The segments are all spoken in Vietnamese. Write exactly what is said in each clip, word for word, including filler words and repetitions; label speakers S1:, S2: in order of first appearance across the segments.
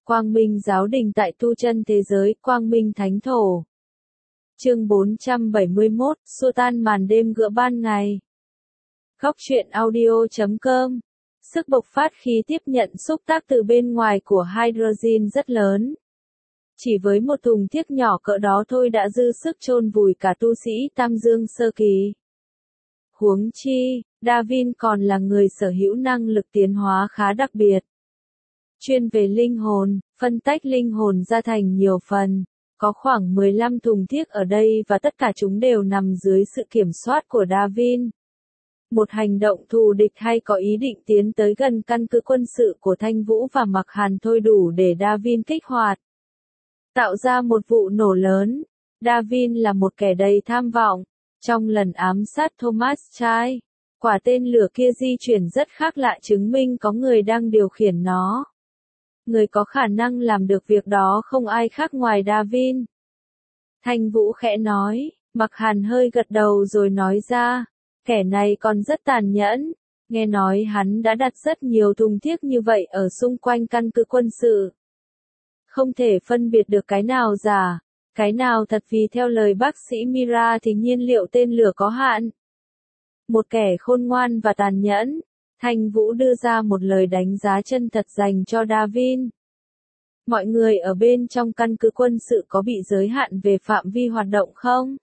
S1: Quang Minh Giáo Đình tại tu chân thế giới, Quang Minh Thánh Thổ. Chương bốn trăm bảy mươi mốt, xua tan màn đêm gữa ban ngày. Góc truyện audio chấm com. Sức bộc phát khi tiếp nhận xúc tác từ bên ngoài của hydrogen rất lớn. Chỉ với một thùng thiếc nhỏ cỡ đó thôi đã dư sức chôn vùi cả tu sĩ Tam Dương sơ kỳ. Huống chi, Darwin còn là người sở hữu năng lực tiến hóa khá đặc biệt. Chuyên về linh hồn, phân tách linh hồn ra thành nhiều phần. Có khoảng mười lăm thùng thiếc ở đây và tất cả chúng đều nằm dưới sự kiểm soát của Darwin. Một hành động thù địch hay có ý định tiến tới gần căn cứ quân sự của Thanh Vũ và Mạc Hàn thôi đủ để Darwin kích hoạt. Tạo ra một vụ nổ lớn. Darwin là một kẻ đầy tham vọng. Trong lần ám sát Thomas Chai, quả tên lửa kia di chuyển rất khác lạ, chứng minh có người đang điều khiển nó. Người có khả năng làm được việc đó không ai khác ngoài Darwin. Thanh Vũ khẽ nói, Mạc Hàn hơi gật đầu rồi nói ra, kẻ này còn rất tàn nhẫn. Nghe nói hắn đã đặt rất nhiều thùng thiếc như vậy ở xung quanh căn cứ quân sự. Không thể phân biệt được cái nào giả, cái nào thật, vì theo lời bác sĩ Mira thì nhiên liệu tên lửa có hạn. Một kẻ khôn ngoan và tàn nhẫn. Thanh Vũ đưa ra một lời đánh giá chân thật dành cho Darwin. Mọi người ở bên trong căn cứ quân sự có bị giới hạn về phạm vi hoạt động không?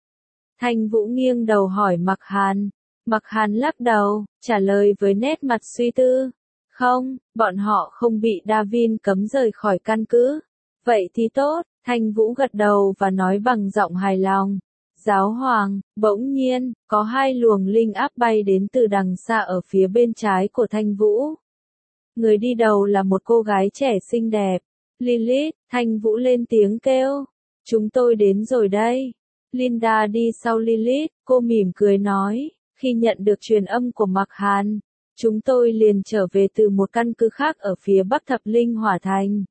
S1: Thanh Vũ nghiêng đầu hỏi Mạc Hàn. Mạc Hàn lắc đầu, trả lời với nét mặt suy tư. Không, bọn họ không bị Darwin cấm rời khỏi căn cứ. Vậy thì tốt, Thanh Vũ gật đầu và nói bằng giọng hài lòng. Giáo hoàng, bỗng nhiên, có hai luồng linh áp bay đến từ đằng xa ở phía bên trái của Thanh Vũ. Người đi đầu là một cô gái trẻ xinh đẹp. Lilith, Thanh Vũ lên tiếng kêu. Chúng tôi đến rồi đây. Linda đi sau Lilith, cô mỉm cười nói, khi nhận được truyền âm của Mạc Hàn, chúng tôi liền trở về từ một căn cứ khác ở phía bắc Thập Linh Hỏa Thành.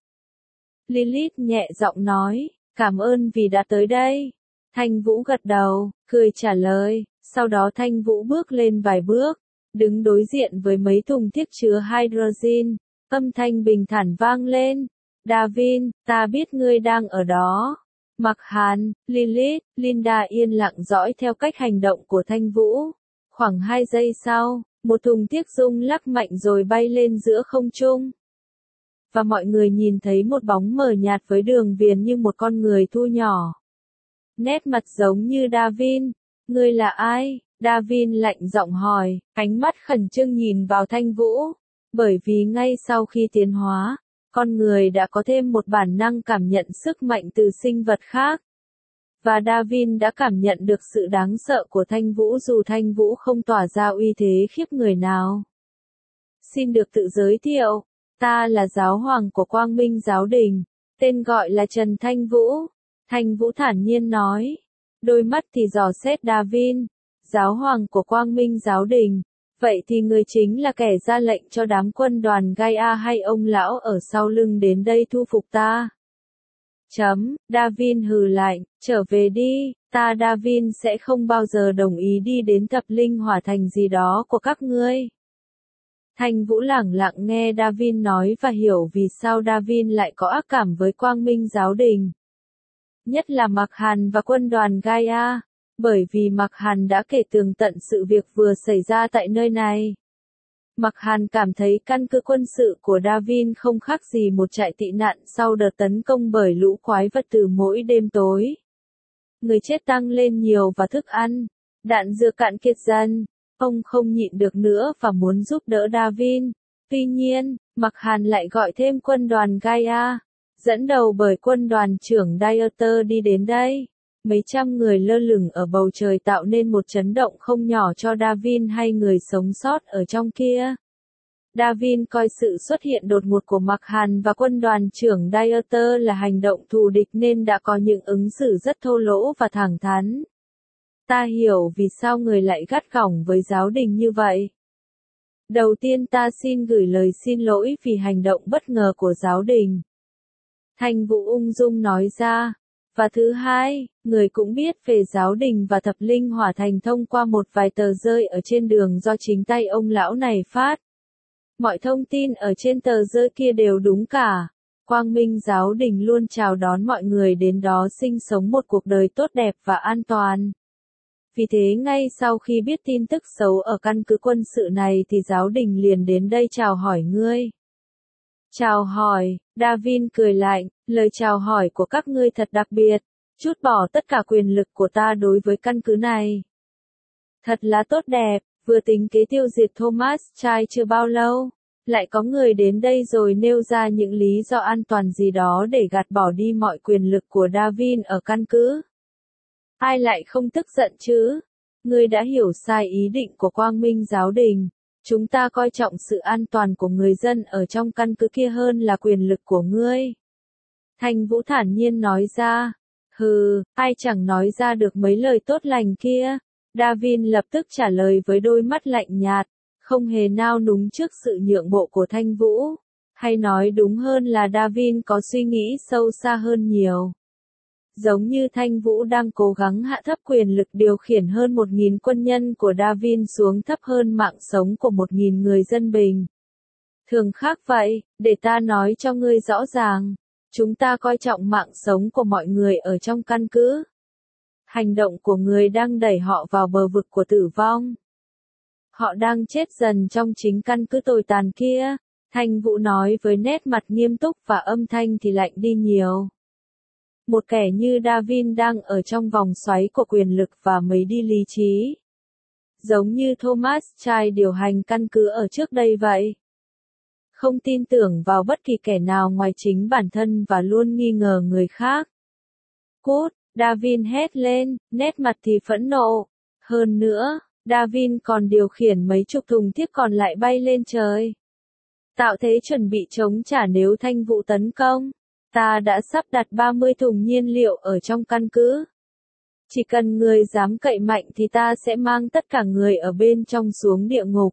S1: Lilith nhẹ giọng nói, cảm ơn vì đã tới đây. Thanh Vũ gật đầu, cười trả lời, sau đó Thanh Vũ bước lên vài bước, đứng đối diện với mấy thùng thiếc chứa hydrogen, âm thanh bình thản vang lên. Darwin, ta biết ngươi đang ở đó. Mạc Hàn, Lilith, Linda yên lặng dõi theo cách hành động của Thanh Vũ. Khoảng hai giây sau, một thùng thiếc rung lắc mạnh rồi bay lên giữa không trung. Và mọi người nhìn thấy một bóng mờ nhạt với đường viền như một con người thu nhỏ. Nét mặt giống như Darwin. Ngươi là ai? Darwin lạnh giọng hỏi, ánh mắt khẩn trương nhìn vào Thanh Vũ. Bởi vì ngay sau khi tiến hóa, con người đã có thêm một bản năng cảm nhận sức mạnh từ sinh vật khác. Và Darwin đã cảm nhận được sự đáng sợ của Thanh Vũ dù Thanh Vũ không tỏa ra uy thế khiếp người nào. Xin được tự giới thiệu, ta là giáo hoàng của Quang Minh Giáo Đình, tên gọi là Trần Thanh Vũ. Thanh Vũ thản nhiên nói, đôi mắt thì dò xét Darwin, giáo hoàng của Quang Minh Giáo Đình, vậy thì người chính là kẻ ra lệnh cho đám quân đoàn Gaia hay ông lão ở sau lưng đến đây thu phục ta? Chấm, Darwin hừ lạnh, trở về đi, ta Darwin sẽ không bao giờ đồng ý đi đến Thập Linh Hỏa Thành gì đó của các ngươi. Thanh Vũ lẳng lặng nghe Darwin nói và hiểu vì sao Darwin lại có ác cảm với Quang Minh Giáo Đình. Nhất là Mạc Hàn và quân đoàn Gaia, bởi vì Mạc Hàn đã kể tường tận sự việc vừa xảy ra tại nơi này. Mạc Hàn cảm thấy căn cứ quân sự của Darwin không khác gì một trại tị nạn sau đợt tấn công bởi lũ quái vật từ mỗi đêm tối. Người chết tăng lên nhiều và thức ăn, đạn dược cạn kiệt dần. Ông không nhịn được nữa và muốn giúp đỡ Darwin. Tuy nhiên, Mạc Hàn lại gọi thêm quân đoàn Gaia, dẫn đầu bởi quân đoàn trưởng Dieter đi đến đây. Mấy trăm người lơ lửng ở bầu trời tạo nên một chấn động không nhỏ cho Darwin hay người sống sót ở trong kia. Darwin coi sự xuất hiện đột ngột của Mạc Hàn và quân đoàn trưởng Dieter là hành động thù địch nên đã có những ứng xử rất thô lỗ và thẳng thắn. Ta hiểu vì sao người lại gắt gỏng với giáo đình như vậy. Đầu tiên ta xin gửi lời xin lỗi vì hành động bất ngờ của giáo đình. Thanh Vũ ung dung nói ra. Và thứ hai, người cũng biết về giáo đình và Thập Linh Hỏa Thành thông qua một vài tờ rơi ở trên đường do chính tay ông lão này phát. Mọi thông tin ở trên tờ rơi kia đều đúng cả. Quang Minh Giáo đình luôn chào đón mọi người đến đó sinh sống một cuộc đời tốt đẹp và an toàn. Vì thế ngay sau khi biết tin tức xấu ở căn cứ quân sự này thì giáo đình liền đến đây chào hỏi ngươi. Chào hỏi, Davin cười lạnh, lời chào hỏi của các ngươi thật đặc biệt, trút bỏ tất cả quyền lực của ta đối với căn cứ này. Thật là tốt đẹp, vừa tính kế tiêu diệt Thomas Chai chưa bao lâu, lại có người đến đây rồi nêu ra những lý do an toàn gì đó để gạt bỏ đi mọi quyền lực của Davin ở căn cứ. Ai lại không tức giận chứ? Ngươi đã hiểu sai ý định của Quang Minh Giáo đình. Chúng ta coi trọng sự an toàn của người dân ở trong căn cứ kia hơn là quyền lực của ngươi. Thanh Vũ thản nhiên nói ra. Hừ, ai chẳng nói ra được mấy lời tốt lành kia. Davin lập tức trả lời với đôi mắt lạnh nhạt, không hề nao núng trước sự nhượng bộ của Thanh Vũ. Hay nói đúng hơn là Davin có suy nghĩ sâu xa hơn nhiều. Giống như Thanh Vũ đang cố gắng hạ thấp quyền lực điều khiển hơn một nghìn quân nhân của Davin xuống thấp hơn mạng sống của một nghìn người dân bình thường khác vậy, để ta nói cho ngươi rõ ràng, chúng ta coi trọng mạng sống của mọi người ở trong căn cứ. Hành động của người đang đẩy họ vào bờ vực của tử vong. Họ đang chết dần trong chính căn cứ tồi tàn kia, Thanh Vũ nói với nét mặt nghiêm túc và âm thanh thì lạnh đi nhiều. Một kẻ như Davin đang ở trong vòng xoáy của quyền lực và mấy đi lý trí. Giống như Thomas Chai điều hành căn cứ ở trước đây vậy. Không tin tưởng vào bất kỳ kẻ nào ngoài chính bản thân và luôn nghi ngờ người khác. Cút, Davin hét lên, nét mặt thì phẫn nộ. Hơn nữa, Davin còn điều khiển mấy chục thùng thiếc còn lại bay lên trời. Tạo thế chuẩn bị chống trả nếu Thanh Vũ tấn công. Ta đã sắp đặt ba mươi thùng nhiên liệu ở trong căn cứ. Chỉ cần người dám cậy mạnh thì ta sẽ mang tất cả người ở bên trong xuống địa ngục.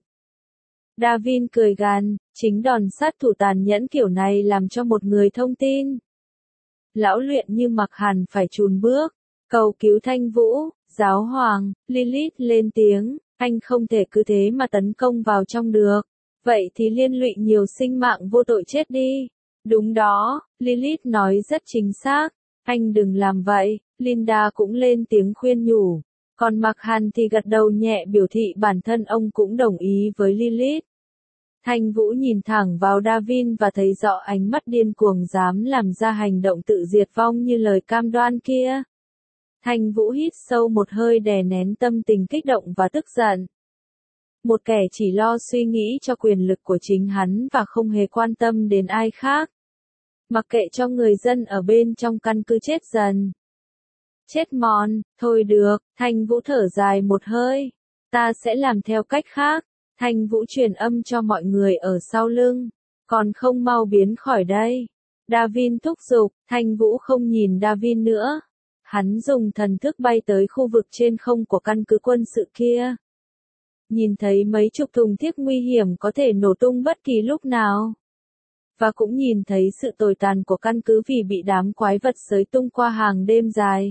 S1: Davin cười gằn, chính đòn sát thủ tàn nhẫn kiểu này làm cho một người thông tin. Lão luyện như Mặc Hàn phải chùn bước, cầu cứu Thanh Vũ, giáo hoàng, Lilith lên tiếng, anh không thể cứ thế mà tấn công vào trong được. Vậy thì liên lụy nhiều sinh mạng vô tội chết đi. Đúng đó, Lilith nói rất chính xác, anh đừng làm vậy, Linda cũng lên tiếng khuyên nhủ, còn Mặc Hàn thì gật đầu nhẹ biểu thị bản thân ông cũng đồng ý với Lilith. Thanh Vũ nhìn thẳng vào Davin và thấy rõ ánh mắt điên cuồng dám làm ra hành động tự diệt vong như lời cam đoan kia. Thanh Vũ hít sâu một hơi đè nén tâm tình kích động và tức giận. Một kẻ chỉ lo suy nghĩ cho quyền lực của chính hắn và không hề quan tâm đến ai khác. Mặc kệ cho người dân ở bên trong căn cứ chết dần. Chết mòn, thôi được, Thanh Vũ thở dài một hơi. Ta sẽ làm theo cách khác. Thanh Vũ truyền âm cho mọi người ở sau lưng. Còn không mau biến khỏi đây. Davin thúc giục, Thanh Vũ không nhìn Davin nữa. Hắn dùng thần thức bay tới khu vực trên không của căn cứ quân sự kia. Nhìn thấy mấy chục thùng thiếc nguy hiểm có thể nổ tung bất kỳ lúc nào. Và cũng nhìn thấy sự tồi tàn của căn cứ vì bị đám quái vật xới tung qua hàng đêm dài.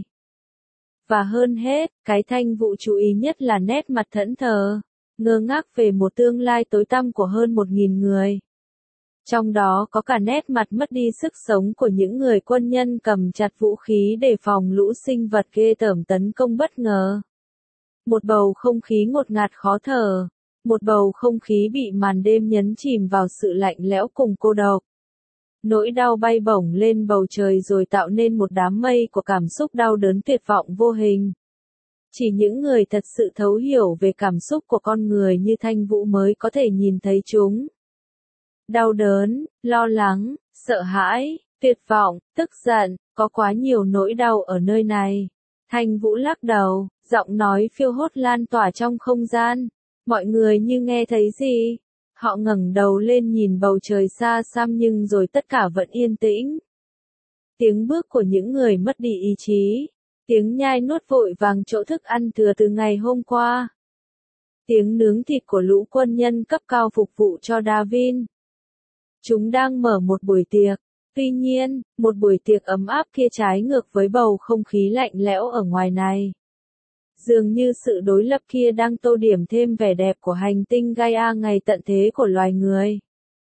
S1: Và hơn hết, cái Thanh Vũ chú ý nhất là nét mặt thẫn thờ, ngơ ngác về một tương lai tối tăm của hơn một nghìn người. Trong đó có cả nét mặt mất đi sức sống của những người quân nhân cầm chặt vũ khí để phòng lũ sinh vật ghê tởm tấn công bất ngờ. Một bầu không khí ngột ngạt khó thở. Một bầu không khí bị màn đêm nhấn chìm vào sự lạnh lẽo cùng cô độc. Nỗi đau bay bổng lên bầu trời rồi tạo nên một đám mây của cảm xúc đau đớn tuyệt vọng vô hình. Chỉ những người thật sự thấu hiểu về cảm xúc của con người như Thanh Vũ mới có thể nhìn thấy chúng. Đau đớn, lo lắng, sợ hãi, tuyệt vọng, tức giận, có quá nhiều nỗi đau ở nơi này. Thanh Vũ lắc đầu, giọng nói phiêu hốt lan tỏa trong không gian. Mọi người như nghe thấy gì? Họ ngẩng đầu lên nhìn bầu trời xa xăm nhưng rồi tất cả vẫn yên tĩnh. Tiếng bước của những người mất đi ý chí. Tiếng nhai nuốt vội vàng chỗ thức ăn thừa từ ngày hôm qua. Tiếng nướng thịt của lũ quân nhân cấp cao phục vụ cho Davin. Chúng đang mở một buổi tiệc. Tuy nhiên, một buổi tiệc ấm áp kia trái ngược với bầu không khí lạnh lẽo ở ngoài này. Dường như sự đối lập kia đang tô điểm thêm vẻ đẹp của hành tinh Gaia ngày tận thế của loài người.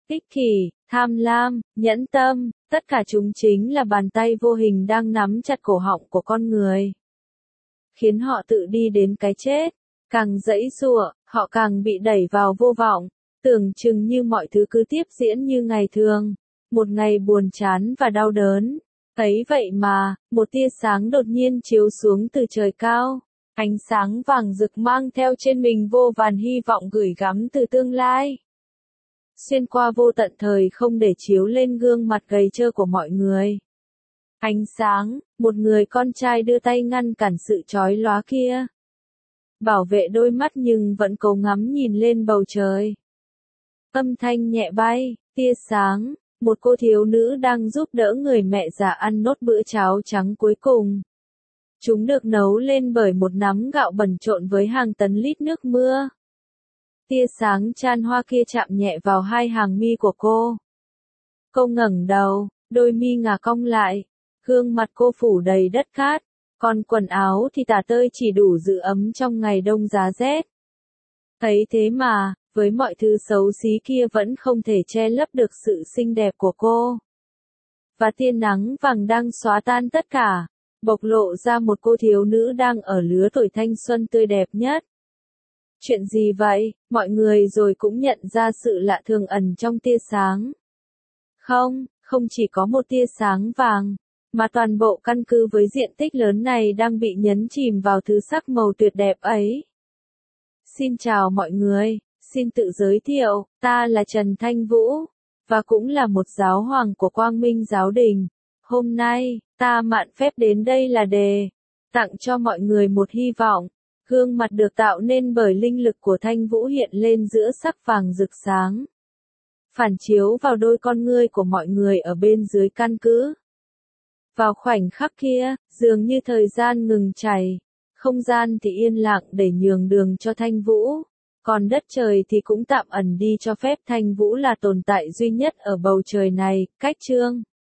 S1: ích kỷ, tham lam, nhẫn tâm, tất cả chúng chính là bàn tay vô hình đang nắm chặt cổ họng của con người, khiến họ tự đi đến cái chết. Càng giãy giụa, họ càng bị đẩy vào vô vọng, tưởng chừng như mọi thứ cứ tiếp diễn như ngày thường, một ngày buồn chán và đau đớn. Ấy vậy mà, một tia sáng đột nhiên chiếu xuống từ trời cao, ánh sáng vàng rực mang theo trên mình vô vàn hy vọng gửi gắm từ tương lai, xuyên qua vô tận thời không để chiếu lên gương mặt gầy trơ của mọi người. Ánh sáng, một người con trai đưa tay ngăn cản sự chói lóa kia, bảo vệ đôi mắt nhưng vẫn cố ngắm nhìn lên bầu trời. Âm thanh nhẹ bay, tia sáng, một cô thiếu nữ đang giúp đỡ người mẹ già ăn nốt bữa cháo trắng cuối cùng. Chúng được nấu lên bởi một nắm gạo bẩn trộn với hàng tấn lít nước mưa. Tia sáng chan hoa kia chạm nhẹ vào hai hàng mi của cô. Cô ngẩng đầu, đôi mi ngả cong lại, gương mặt cô phủ đầy đất cát, còn quần áo thì tả tơi chỉ đủ giữ ấm trong ngày đông giá rét. Thấy thế mà, với mọi thứ xấu xí kia vẫn không thể che lấp được sự xinh đẹp của cô. Và tia nắng vàng đang xóa tan tất cả, bộc lộ ra một cô thiếu nữ đang ở lứa tuổi thanh xuân tươi đẹp nhất. Chuyện gì vậy? Mọi người rồi cũng nhận ra sự lạ thường ẩn trong tia sáng. Không, không chỉ có một tia sáng vàng, mà toàn bộ căn cứ với diện tích lớn này đang bị nhấn chìm vào thứ sắc màu tuyệt đẹp ấy. Xin chào mọi người, xin tự giới thiệu, ta là Trần Thanh Vũ, và cũng là một giáo hoàng của Quang Minh Giáo Đình. Hôm nay, ta mạn phép đến đây là để tặng cho mọi người một hy vọng. Gương mặt được tạo nên bởi linh lực của Thanh Vũ hiện lên giữa sắc vàng rực sáng, phản chiếu vào đôi con ngươi của mọi người ở bên dưới căn cứ. Vào khoảnh khắc kia, dường như thời gian ngừng chảy, không gian thì yên lặng để nhường đường cho Thanh Vũ, còn đất trời thì cũng tạm ẩn đi cho phép Thanh Vũ là tồn tại duy nhất ở bầu trời này. Cách chương